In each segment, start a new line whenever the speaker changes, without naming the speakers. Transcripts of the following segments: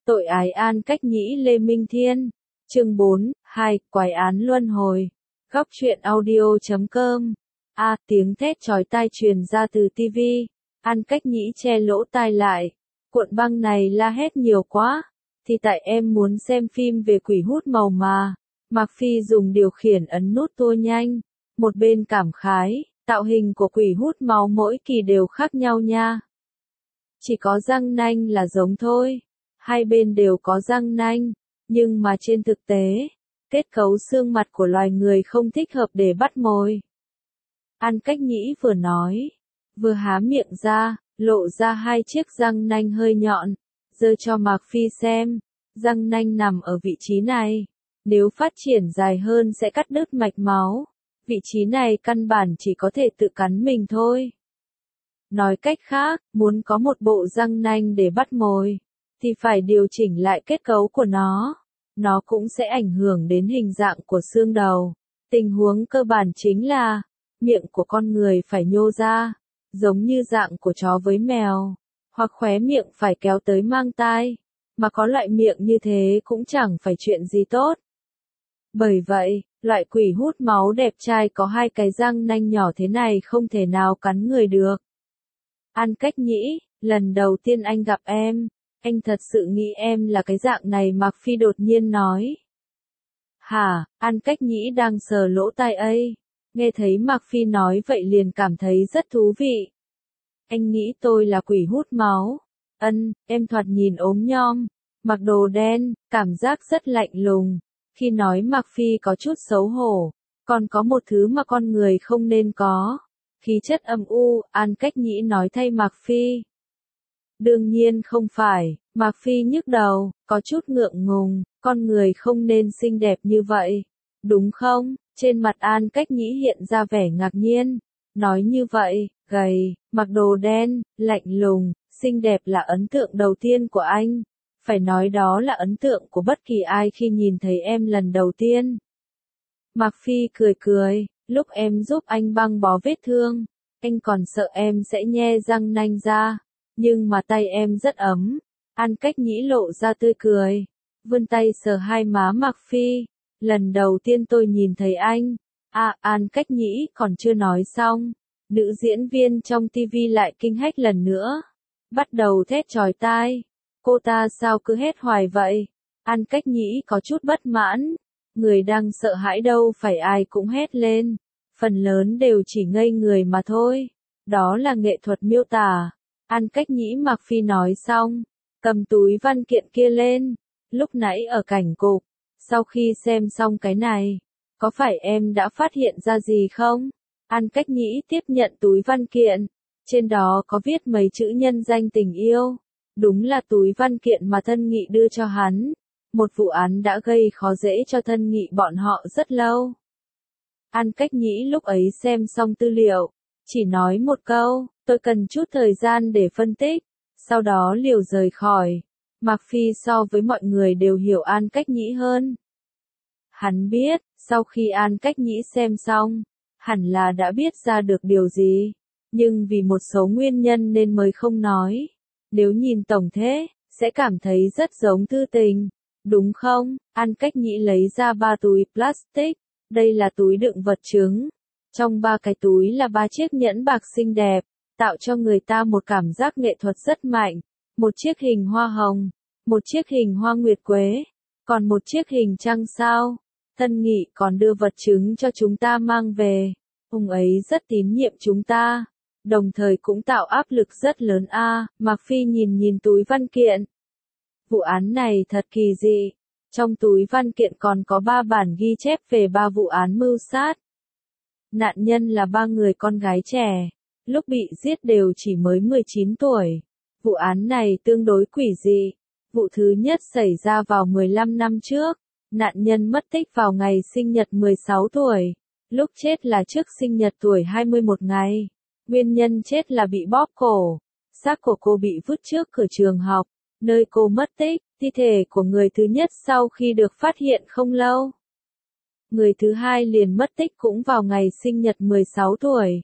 Tội ái An Cách Nhĩ Lê Minh Thiên. Chương 4, 2, Quái án luân hồi. Góc truyện audio.com. Tiếng thét chói tai truyền ra từ tivi. An Cách Nhĩ che lỗ tai lại. Cuộn băng này la hét nhiều quá. Thì tại em muốn xem phim về quỷ hút màu mà. Mạc Phi dùng điều khiển ấn nút tua nhanh. Một bên cảm khái, tạo hình của quỷ hút máu mỗi kỳ đều khác nhau nha. Chỉ có răng nanh là giống thôi. Hai bên đều có răng nanh, nhưng mà trên thực tế, kết cấu xương mặt của loài người không thích hợp để bắt mồi. An Cách Nhĩ vừa nói, vừa há miệng ra, lộ ra hai chiếc răng nanh hơi nhọn, giơ cho Mạc Phi xem, răng nanh nằm ở vị trí này, nếu phát triển dài hơn sẽ cắt đứt mạch máu, vị trí này căn bản chỉ có thể tự cắn mình thôi. Nói cách khác, muốn có một bộ răng nanh để bắt mồi, thì phải điều chỉnh lại kết cấu của nó cũng sẽ ảnh hưởng đến hình dạng của xương đầu. Tình huống cơ bản chính là, miệng của con người phải nhô ra, giống như dạng của chó với mèo, hoặc khóe miệng phải kéo tới mang tai, mà có loại miệng như thế cũng chẳng phải chuyện gì tốt. Bởi vậy, loại quỷ hút máu đẹp trai có hai cái răng nanh nhỏ thế này không thể nào cắn người được. An Cách Nhĩ, lần đầu tiên anh gặp em, anh thật sự nghĩ em là cái dạng này, Mạc Phi đột nhiên nói. Hả? An Cách Nhĩ đang sờ lỗ tai ấy. Nghe thấy Mạc Phi nói vậy liền cảm thấy rất thú vị. Anh nghĩ tôi là quỷ hút máu. Em thoạt nhìn ốm nhom, mặc đồ đen, cảm giác rất lạnh lùng. Khi nói Mạc Phi có chút xấu hổ, còn có một thứ mà con người không nên có. Khí chất âm u, An Cách Nhĩ nói thay Mạc Phi. Đương nhiên không phải, Mạc Phi nhức đầu, có chút ngượng ngùng, con người không nên xinh đẹp như vậy, đúng không? Trên mặt An Cách Nhĩ hiện ra vẻ ngạc nhiên, nói như vậy, gầy, mặc đồ đen, lạnh lùng, xinh đẹp là ấn tượng đầu tiên của anh, phải nói đó là ấn tượng của bất kỳ ai khi nhìn thấy em lần đầu tiên. Mạc Phi cười cười, lúc em giúp anh băng bó vết thương, anh còn sợ em sẽ nhe răng nanh ra. Nhưng mà tay em rất ấm. An Cách Nhĩ lộ ra tươi cười, vươn tay sờ hai má Mạc Phi. Lần đầu tiên tôi nhìn thấy anh. An Cách Nhĩ còn chưa nói xong. Nữ diễn viên trong TV lại kinh hách lần nữa. Bắt đầu thét chói tai. Cô ta sao cứ hét hoài vậy? An Cách Nhĩ có chút bất mãn. Người đang sợ hãi đâu phải ai cũng hét lên. Phần lớn đều chỉ ngây người mà thôi. Đó là nghệ thuật miêu tả. An Cách Nhĩ Mạc Phi nói xong, cầm túi văn kiện kia lên, lúc nãy ở cảnh cục, sau khi xem xong cái này, có phải em đã phát hiện ra gì không? An Cách Nhĩ tiếp nhận túi văn kiện, trên đó có viết mấy chữ nhân danh tình yêu, đúng là túi văn kiện mà Thân Nghị đưa cho hắn, một vụ án đã gây khó dễ cho Thân Nghị bọn họ rất lâu. An Cách Nhĩ lúc ấy xem xong tư liệu, chỉ nói một câu, tôi cần chút thời gian để phân tích, sau đó liều rời khỏi. Mạc Phi so với mọi người đều hiểu An Cách Nhĩ hơn. Hắn biết, sau khi An Cách Nhĩ xem xong, hẳn là đã biết ra được điều gì, nhưng vì một số nguyên nhân nên mới không nói. Nếu nhìn tổng thể, sẽ cảm thấy rất giống thư tình, đúng không? An Cách Nhĩ lấy ra 3 túi plastic, đây là túi đựng vật chứng. Trong 3 cái túi là 3 chiếc nhẫn bạc xinh đẹp, tạo cho người ta một cảm giác nghệ thuật rất mạnh. Một chiếc hình hoa hồng, một chiếc hình hoa nguyệt quế, còn một chiếc hình trăng sao. Thân Nghị còn đưa vật chứng cho chúng ta mang về. Ông ấy rất tín nhiệm chúng ta, đồng thời cũng tạo áp lực rất lớn. Mạc Phi nhìn túi văn kiện. Vụ án này thật kỳ dị. Trong túi văn kiện còn có 3 bản ghi chép về 3 vụ án mưu sát. Nạn nhân là 3 người con gái trẻ, lúc bị giết đều chỉ mới 19 tuổi. Vụ án này tương đối quỷ dị. Vụ thứ nhất xảy ra vào 15 năm trước. Nạn nhân mất tích vào ngày sinh nhật 16 tuổi. Lúc chết là trước sinh nhật tuổi 21 ngày. Nguyên nhân chết là bị bóp cổ. Xác của cô bị vứt trước cửa trường học, nơi cô mất tích. Thi thể của người thứ nhất sau khi được phát hiện không lâu. Người thứ hai liền mất tích cũng vào ngày sinh nhật 16 tuổi.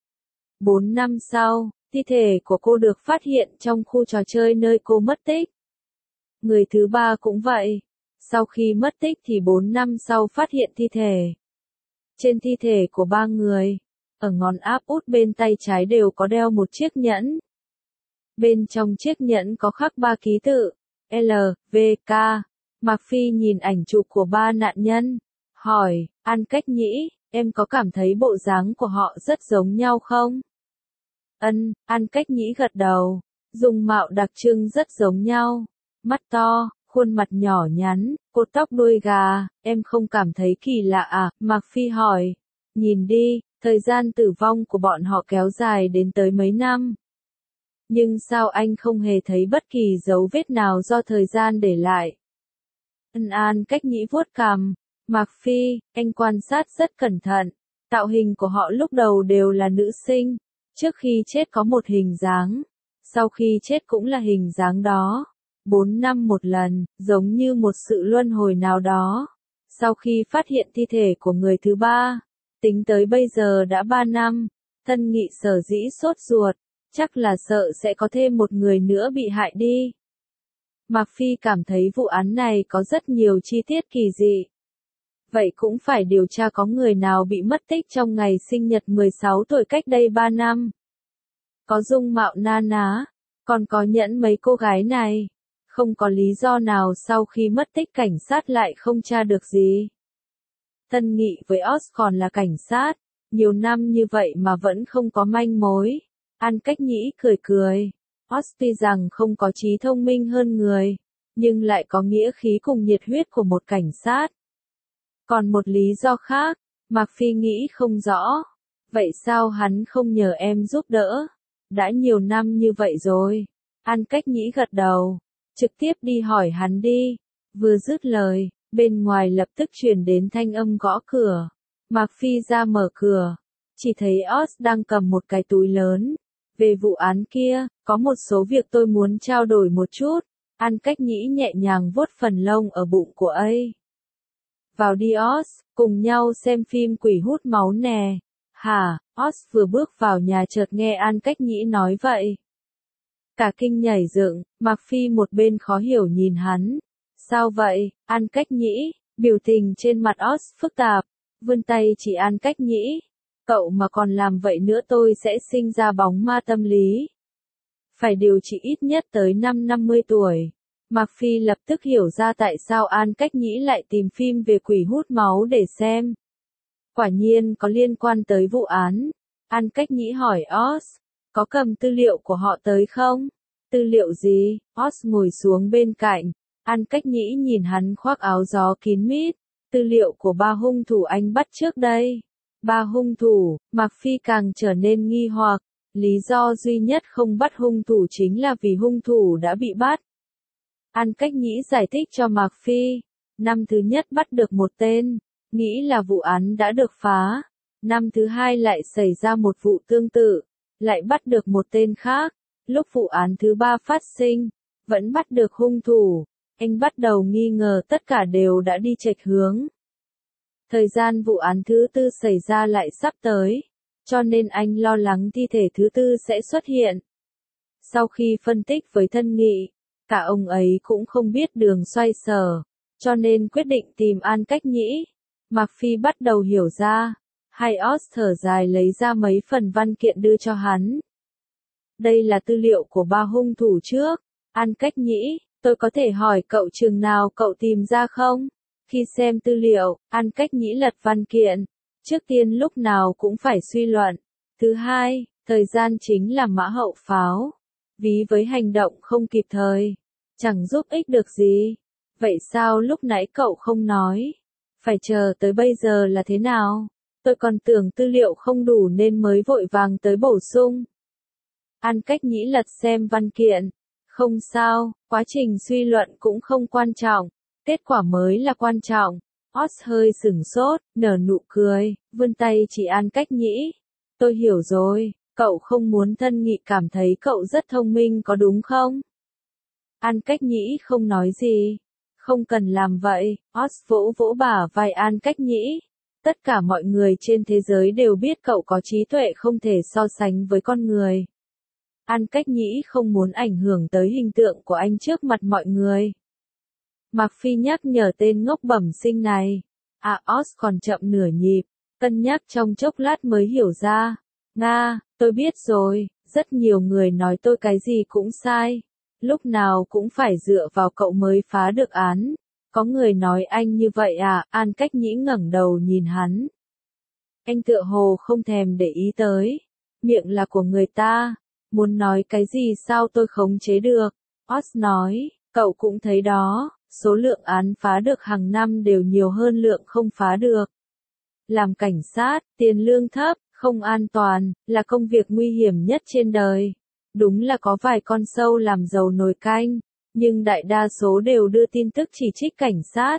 4 năm sau, thi thể của cô được phát hiện trong khu trò chơi nơi cô mất tích. Người thứ ba cũng vậy. Sau khi mất tích thì 4 năm sau phát hiện thi thể. Trên thi thể của 3 người, ở ngón áp út bên tay trái đều có đeo một chiếc nhẫn. Bên trong chiếc nhẫn có khắc 3 ký tự, L, V, K. Mạc Phi nhìn ảnh chụp của 3 nạn nhân, hỏi, An Cách Nhĩ, em có cảm thấy bộ dáng của họ rất giống nhau không? An Cách Nhĩ gật đầu, dung mạo đặc trưng rất giống nhau, mắt to, khuôn mặt nhỏ nhắn, cột tóc đuôi gà, em không cảm thấy kỳ lạ à? Mạc Phi hỏi, nhìn đi, thời gian tử vong của bọn họ kéo dài đến tới mấy năm. Nhưng sao anh không hề thấy bất kỳ dấu vết nào do thời gian để lại? An Cách Nhĩ vuốt cằm, Mạc Phi, anh quan sát rất cẩn thận, tạo hình của họ lúc đầu đều là nữ sinh, trước khi chết có một hình dáng, sau khi chết cũng là hình dáng đó, 4 năm một lần, giống như một sự luân hồi nào đó. Sau khi phát hiện thi thể của người thứ ba, tính tới bây giờ đã 3 năm, Tân Nghị sở dĩ sốt ruột, chắc là sợ sẽ có thêm một người nữa bị hại đi. Mạc Phi cảm thấy vụ án này có rất nhiều chi tiết kỳ dị. Vậy cũng phải điều tra có người nào bị mất tích trong ngày sinh nhật 16 tuổi cách đây 3 năm. Có dung mạo na ná, còn có nhẫn mấy cô gái này. Không có lý do nào sau khi mất tích cảnh sát lại không tra được gì. Tân Nghị với Oz còn là cảnh sát, nhiều năm như vậy mà vẫn không có manh mối. An Cách Nhĩ cười cười. Oz tuy rằng không có trí thông minh hơn người, nhưng lại có nghĩa khí cùng nhiệt huyết của một cảnh sát. Còn một lý do khác, Mạc Phi nghĩ không rõ. Vậy sao hắn không nhờ em giúp đỡ? Đã nhiều năm như vậy rồi. An Cách Nhĩ gật đầu. Trực tiếp đi hỏi hắn đi. Vừa dứt lời, bên ngoài lập tức truyền đến thanh âm gõ cửa. Mạc Phi ra mở cửa. Chỉ thấy Oz đang cầm một cái túi lớn. Về vụ án kia, có một số việc tôi muốn trao đổi một chút. An Cách Nhĩ nhẹ nhàng vuốt phần lông ở bụng của ấy. Vào đi Oz, cùng nhau xem phim quỷ hút máu nè. Hả? Oz vừa bước vào nhà chợt nghe An Cách Nhĩ nói vậy. Cả kinh nhảy dựng, Mạc Phi một bên khó hiểu nhìn hắn. Sao vậy, An Cách Nhĩ? Biểu tình trên mặt Oz phức tạp, vươn tay chỉ An Cách Nhĩ. Cậu mà còn làm vậy nữa tôi sẽ sinh ra bóng ma tâm lý. Phải điều trị ít nhất tới năm 50 tuổi. Mạc Phi lập tức hiểu ra tại sao An Cách Nhĩ lại tìm phim về quỷ hút máu để xem. Quả nhiên có liên quan tới vụ án. An Cách Nhĩ hỏi Oz, có cầm tư liệu của họ tới không? Tư liệu gì? Oz ngồi xuống bên cạnh. An Cách Nhĩ nhìn hắn khoác áo gió kín mít. Tư liệu của 3 hung thủ anh bắt trước đây. 3 hung thủ, Mạc Phi càng trở nên nghi hoặc. Lý do duy nhất không bắt hung thủ chính là vì hung thủ đã bị bắt. An Cách Nhĩ giải thích cho Mạc Phi. Năm thứ nhất bắt được một tên, nghĩ là vụ án đã được phá. Năm thứ hai lại xảy ra một vụ tương tự, lại bắt được một tên khác. Lúc vụ án thứ ba phát sinh, vẫn bắt được hung thủ. Anh bắt đầu nghi ngờ tất cả đều đã đi chệch hướng. Thời gian vụ án thứ tư xảy ra lại sắp tới, cho nên anh lo lắng thi thể thứ tư sẽ xuất hiện. Sau khi phân tích với Tân Nghị, cả ông ấy cũng không biết đường xoay sở, cho nên quyết định tìm An Cách Nhĩ. Mạc Phi bắt đầu hiểu ra. Hay Oz thở dài lấy ra mấy phần văn kiện đưa cho hắn. Đây là tư liệu của 3 hung thủ trước. An Cách Nhĩ, tôi có thể hỏi cậu chừng nào cậu tìm ra không? Khi xem tư liệu, An Cách Nhĩ lật văn kiện. Trước tiên lúc nào cũng phải suy luận. Thứ hai, thời gian chính là mã hậu pháo. Ví với hành động không kịp thời, chẳng giúp ích được gì. Vậy sao lúc nãy cậu không nói? Phải chờ tới bây giờ là thế nào? Tôi còn tưởng tư liệu không đủ nên mới vội vàng tới bổ sung. An Cách Nhĩ lật xem văn kiện. Không sao, quá trình suy luận cũng không quan trọng. Kết quả mới là quan trọng. Oz hơi sửng sốt, nở nụ cười, vươn tay chỉ An Cách Nhĩ. Tôi hiểu rồi, cậu không muốn Tân Nghị cảm thấy cậu rất thông minh có đúng không? An Cách Nhĩ không nói gì. Không cần làm vậy, Oz vỗ vỗ bả vai An Cách Nhĩ. Tất cả mọi người trên thế giới đều biết cậu có trí tuệ không thể so sánh với con người. An Cách Nhĩ không muốn ảnh hưởng tới hình tượng của anh trước mặt mọi người. Mạc Phi nhắc nhở tên ngốc bẩm sinh này. Oz còn chậm nửa nhịp, cân nhắc trong chốc lát mới hiểu ra. Nga, tôi biết rồi, rất nhiều người nói tôi cái gì cũng sai. Lúc nào cũng phải dựa vào cậu mới phá được án. Có người nói anh như vậy à? An Cách Nhĩ ngẩng đầu nhìn hắn. Anh tựa hồ không thèm để ý tới. Miệng là của người ta. Muốn nói cái gì sao tôi khống chế được? Oz nói, cậu cũng thấy đó, số lượng án phá được hàng năm đều nhiều hơn lượng không phá được. Làm cảnh sát, tiền lương thấp, không an toàn, là công việc nguy hiểm nhất trên đời. Đúng là có vài con sâu làm dầu nồi canh, nhưng đại đa số đều đưa tin tức chỉ trích cảnh sát.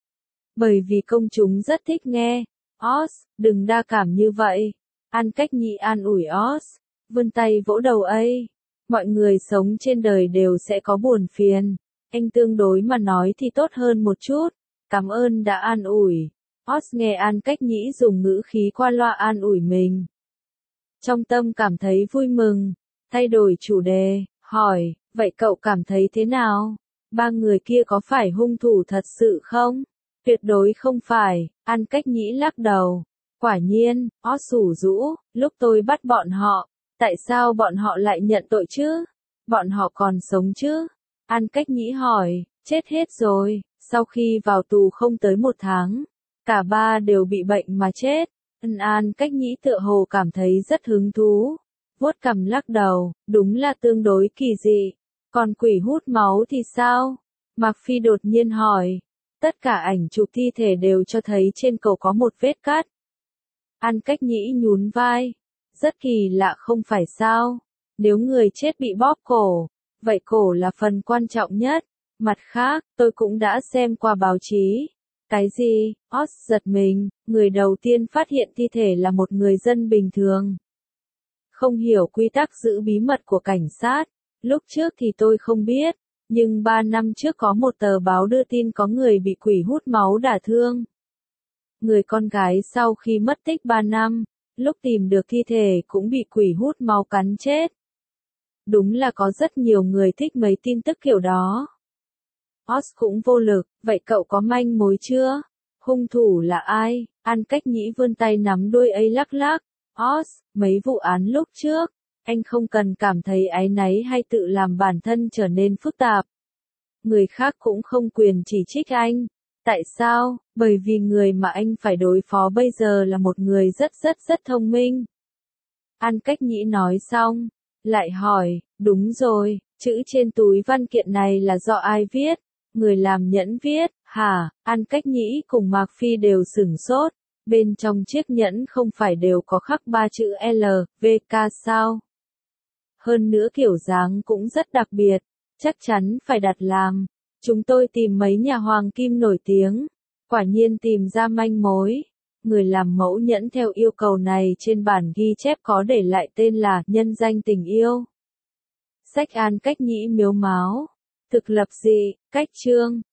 Bởi vì công chúng rất thích nghe. Oz, đừng đa cảm như vậy. An Cách Nhĩ an ủi Oz, vươn tay vỗ đầu ấy. Mọi người sống trên đời đều sẽ có buồn phiền. Anh tương đối mà nói thì tốt hơn một chút. Cảm ơn đã an ủi. Oz nghe An Cách Nhĩ dùng ngữ khí qua loa an ủi mình. Trong tâm cảm thấy vui mừng. Thay đổi chủ đề, hỏi, vậy cậu cảm thấy thế nào? Ba người kia có phải hung thủ thật sự không? Tuyệt đối không phải, An Cách Nhĩ lắc đầu. Quả nhiên, Oz ủ rũ, lúc tôi bắt bọn họ, tại sao bọn họ lại nhận tội chứ? Bọn họ còn sống chứ? An Cách Nhĩ hỏi, chết hết rồi, sau khi vào tù không tới 1 tháng, cả ba đều bị bệnh mà chết. An Cách Nhĩ tựa hồ cảm thấy rất hứng thú, vuốt cằm lắc đầu, đúng là tương đối kỳ dị. Còn quỷ hút máu thì sao? Mạc Phi đột nhiên hỏi. Tất cả ảnh chụp thi thể đều cho thấy trên cổ có một vết cắt. An Cách Nhĩ nhún vai. Rất kỳ lạ không phải sao? Nếu người chết bị bóp cổ, vậy cổ là phần quan trọng nhất. Mặt khác, tôi cũng đã xem qua báo chí. Cái gì? Oz giật mình, người đầu tiên phát hiện thi thể là một người dân bình thường. Không hiểu quy tắc giữ bí mật của cảnh sát. Lúc trước thì tôi không biết. Nhưng 3 năm trước có một tờ báo đưa tin có người bị quỷ hút máu đả thương. Người con gái sau khi mất tích 3 năm, lúc tìm được thi thể cũng bị quỷ hút máu cắn chết. Đúng là có rất nhiều người thích mấy tin tức kiểu đó. Oz cũng vô lực, vậy cậu có manh mối chưa? Hung thủ là ai? An Cách Nhĩ vươn tay nắm đuôi ấy lắc lắc. Oz, mấy vụ án lúc trước, anh không cần cảm thấy áy náy hay tự làm bản thân trở nên phức tạp. Người khác cũng không quyền chỉ trích anh. Tại sao? Bởi vì người mà anh phải đối phó bây giờ là một người rất thông minh. An Cách Nhĩ nói xong, lại hỏi, đúng rồi, chữ trên túi văn kiện này là do ai viết? Người làm nhẫn viết, hả? An Cách Nhĩ cùng Mạc Phi đều sửng sốt. Bên trong chiếc nhẫn không phải đều có khắc 3 chữ L, V, K sao? Hơn nữa kiểu dáng cũng rất đặc biệt, chắc chắn phải đặt làm. Chúng tôi tìm mấy nhà hoàng kim nổi tiếng, quả nhiên tìm ra manh mối. Người làm mẫu nhẫn theo yêu cầu này trên bản ghi chép có để lại tên là nhân danh tình yêu. Sách An Cách Nhĩ miếu máu. Thực lập dị, cách chương.